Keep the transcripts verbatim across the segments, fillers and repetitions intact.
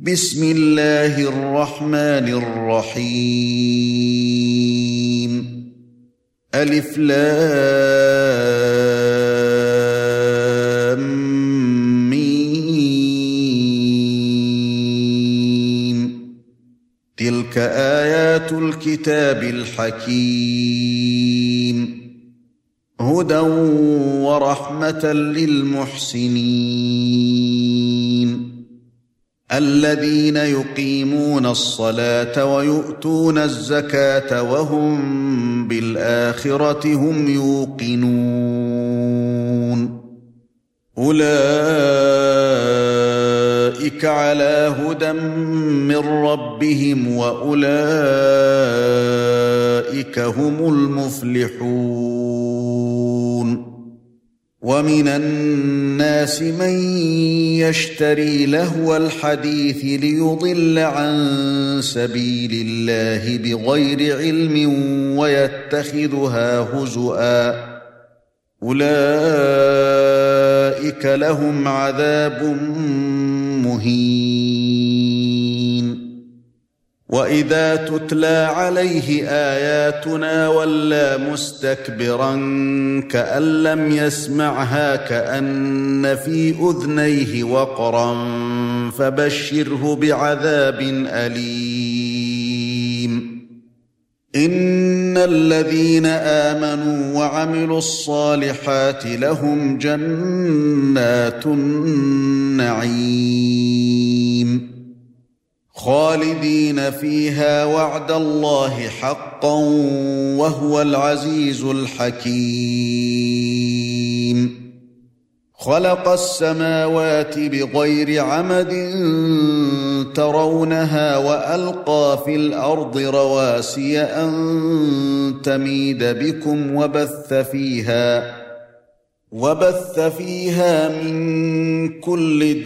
بسم الله الرحمن الرحيم ألف لام ميم تلك آيات الكتاب الحكيم هدى ورحمة للمحسنين الذين يقيمون الصلاة ويؤتون الزكاة وهم بالآخرة هم يوقنون أولئك على هدى من ربهم وأولئك هم المفلحون ومن الناس من يشتري لهو الحديث ليضل عن سبيل الله بغير علم ويتخذها هزؤا أولئك لهم عذاب مهين وإذا تتلى عليه آياتنا ولى مستكبرا كأن لم يسمعها كأن في أذنيه وقرا فبشره بعذاب أليم إن الذين آمنوا وعملوا الصالحات لهم جنات النعيم خالدين فيها وعد الله حقا وهو العزيز الحكيم خلق السماوات بغير عمد ترونها وألقى في الأرض رواسي أن تميد بكم وبث فيها وبث فيها من كل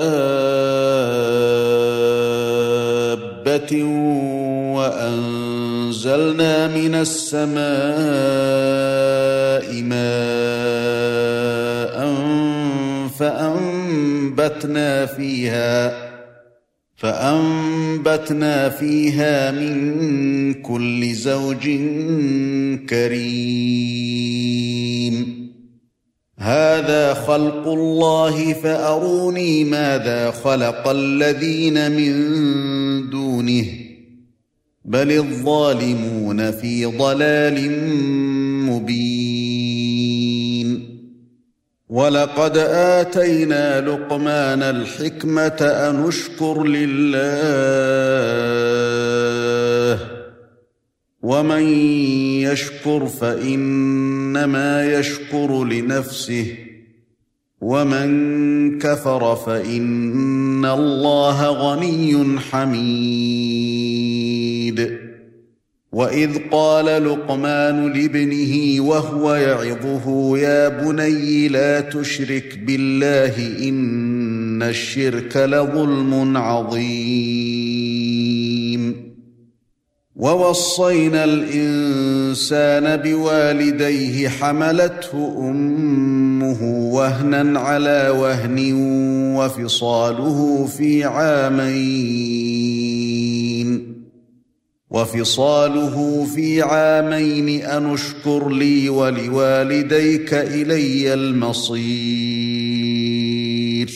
دابة وأنزلنا من السماء ماء فأنبتنا فيها فأنبتنا فيها من كل زوج كريم هذا خلق الله فأروني ماذا خلق الذين من دونه بل الظالمون في ضلال مبين ولقد آتينا لقمان الحكمة أن اشكر لله ومن يشكر فإنما يشكر لنفسه ومن كفر فإن الله غني حميد وإذ قال لقمان لابنه وهو يعظه يا بني لا تشرك بالله إن الشرك لظلم عظيم ووصينا الإنسان بوالديه حملته أمه وهنا على وهن وفصاله في عامين وفصاله في عامين أن اشكر لي ولوالديك إلي المصير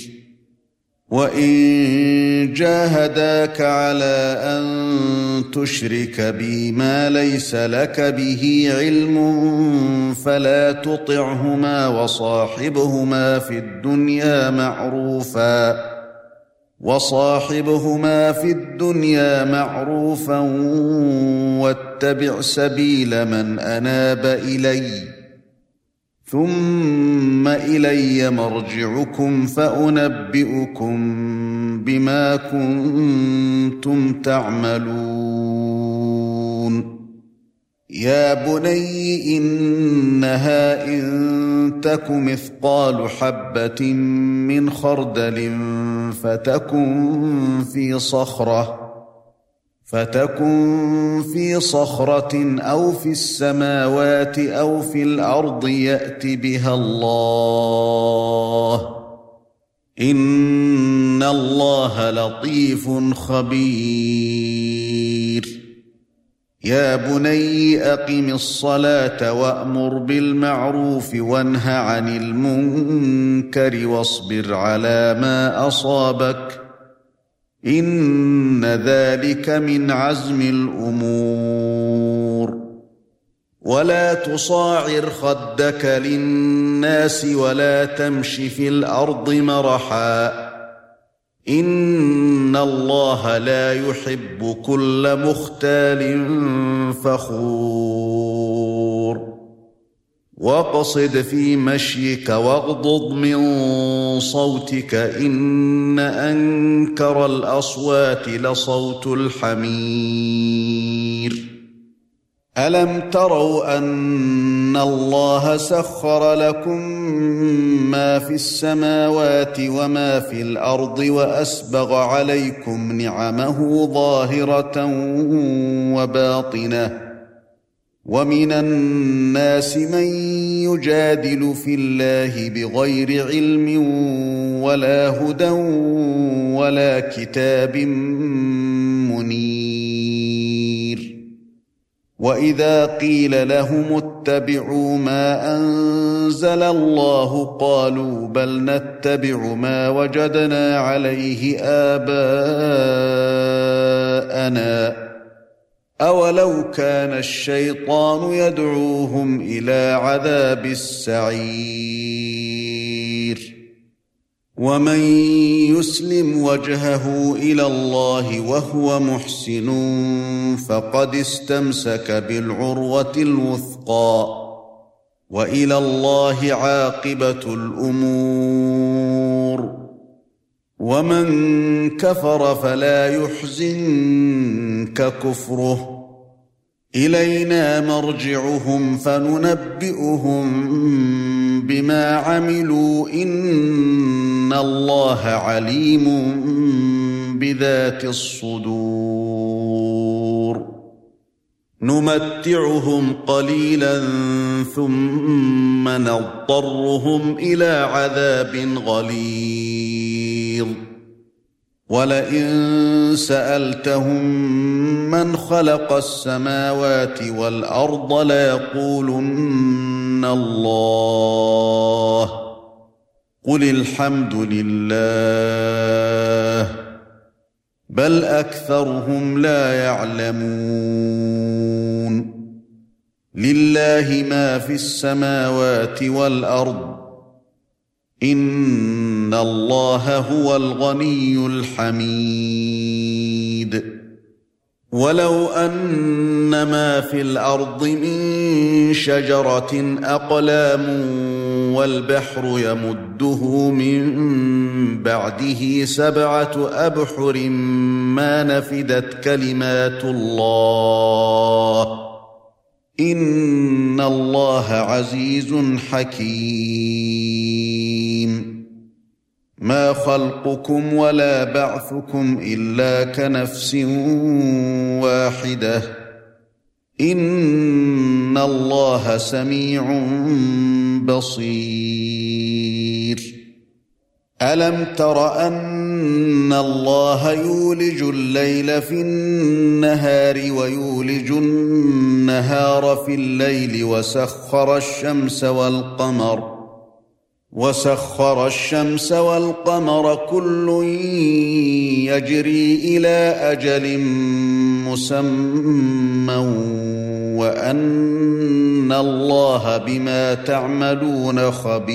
وإن جاهداك على أن تشرك بي ما ليس لك به علم فلا تطعهما وصاحبهما في الدنيا معروفا وصاحبهما في الدنيا معروفا واتبع سبيل من أناب إلي ثم إلي مرجعكم فأنبئكم بما كنتم تعملون يا بني إنها إن تك مثقال حبة من خردل فتكن في صخرة فتكن في صخرة أو في السماوات أو في الأرض يأت بها الله إن الله لطيف خبير يا بني أقم الصلاة وأمر بالمعروف وانه عن المنكر واصبر على ما أصابك إن ذلك من عزم الأمور ولا تصاعر خدك للناس ولا تمش في الأرض مرحا إن الله لا يحب كل مختال فخور واقصد في مشيك واغضض من صوتك إن أنكر الأصوات لصوت الحمير ألم تروا أن الله سخر لكم ما في السماوات وما في الأرض وأسبغ عليكم نعمه ظاهرة وباطنة ومن الناس من يجادل في الله بغير علم ولا هدى ولا كتاب منير وإذا قيل لهم اتبعوا ما أنزل الله قالوا بل نتبع ما وجدنا عليه آباءنا أولو كان الشيطان يدعوهم إلى عذاب السعير ومن يسلم وجهه إلى الله وهو محسن فقد استمسك بالعروة الوثقى وإلى الله عاقبة الأمور ومن كفر فلا يحزنك كفره إلينا مرجعهم فننبئهم بما عملوا إن الله عليم بذات الصدور نمتعهم قليلا ثم نضطرهم إلى عذاب غليظ ولئن سألتهم من خلق السماوات والأرض ليقولن الله قل الحمد لله بل أكثرهم لا يعلمون لله ما في السماوات والأرض إن الله هو الغني الحميد ولو أن ما في الأرض من شجرة أقلام والبحر يمده من بعده سبعة أبحر ما نفدت كلمات الله إن الله عزيز حكيم ما خلقكم ولا بعثكم إلا كنفس واحدة إن الله سميع بصير ألم تر أن الله يولج الليل في النهار ويولج النهار في الليل وسخر الشمس والقمر وسخر الشمس والقمر كل يجري إلى أجل مسمى وأن الله بما تعملون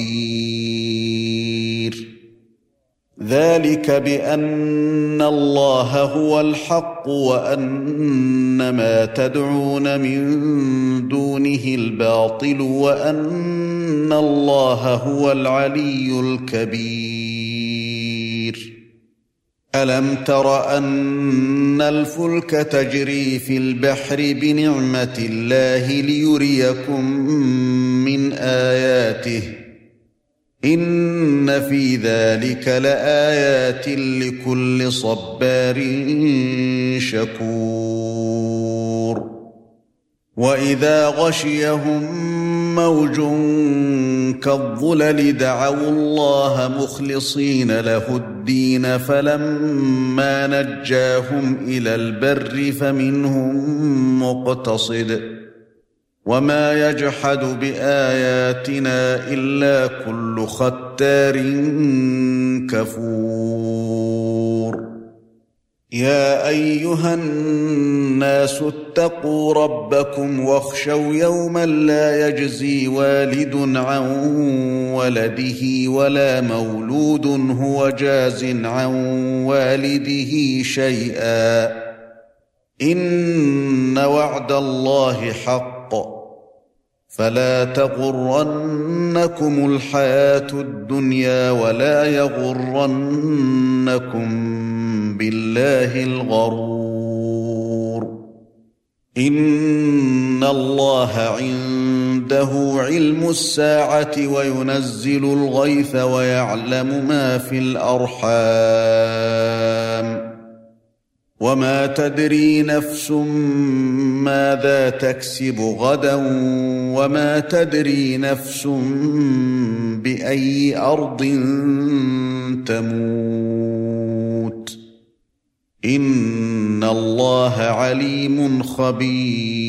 خبير ذلك بأن الله هو الحق وأن ما تدعون من دونه الباطل وأن الله هو العلي الكبير ألم تر أن الفلك تجري في البحر بنعمة الله ليريكم من آياته إن في ذلك لآيات لكل صبار شكور وَإِذَا غَشِيَهُم مَّوْجٌ كَالظُّلَلِ دَعَوُا اللَّهَ مُخْلِصِينَ لَهُ الدِّينَ فَلَمَّا نَجَّاهُمْ إِلَى الْبَرِّ فَمِنْهُم مُّقْتَصِدٌ وَمَا يَجْحَدُ بِآيَاتِنَا إِلَّا كُلُّ خَتَّارٍ كَفُورٍ يَا أَيُّهَا النَّاسُ اتَّقُوا رَبَّكُمْ وَاخْشَوْا يَوْمًا لَّا يَجْزِي وَالِدٌ عَن وَلَدِهِ وَلَا مَوْلُودٌ هُوَ جَازٍ عَن وَالِدِهِ شَيْئًا ۚ إِنَّ وَعْدَ اللَّهِ حَقٌّ فَلَا تَغُرَّنَّكُمُ الْحَيَاةُ الدُّنْيَا وَلَا يَغُرَّنَّكُم بِاللَّهِ الْغَرُورُ إِنَّ اللَّهَ عِندَهُ عِلْمُ السَّاعَةِ وَيُنَزِّلُ الْغَيْثَ وَيَعْلَمُ مَا فِي الْأَرْحَامِ وَمَا تَدْرِي نَفْسٌ مَاذَا تَكْسِبُ غَدًا وَمَا تَدْرِي نَفْسٌ بِأَيِّ أَرْضٍ تَمُوتُ إِنَّ اللَّهَ عَلِيمٌ خَبِيرٌ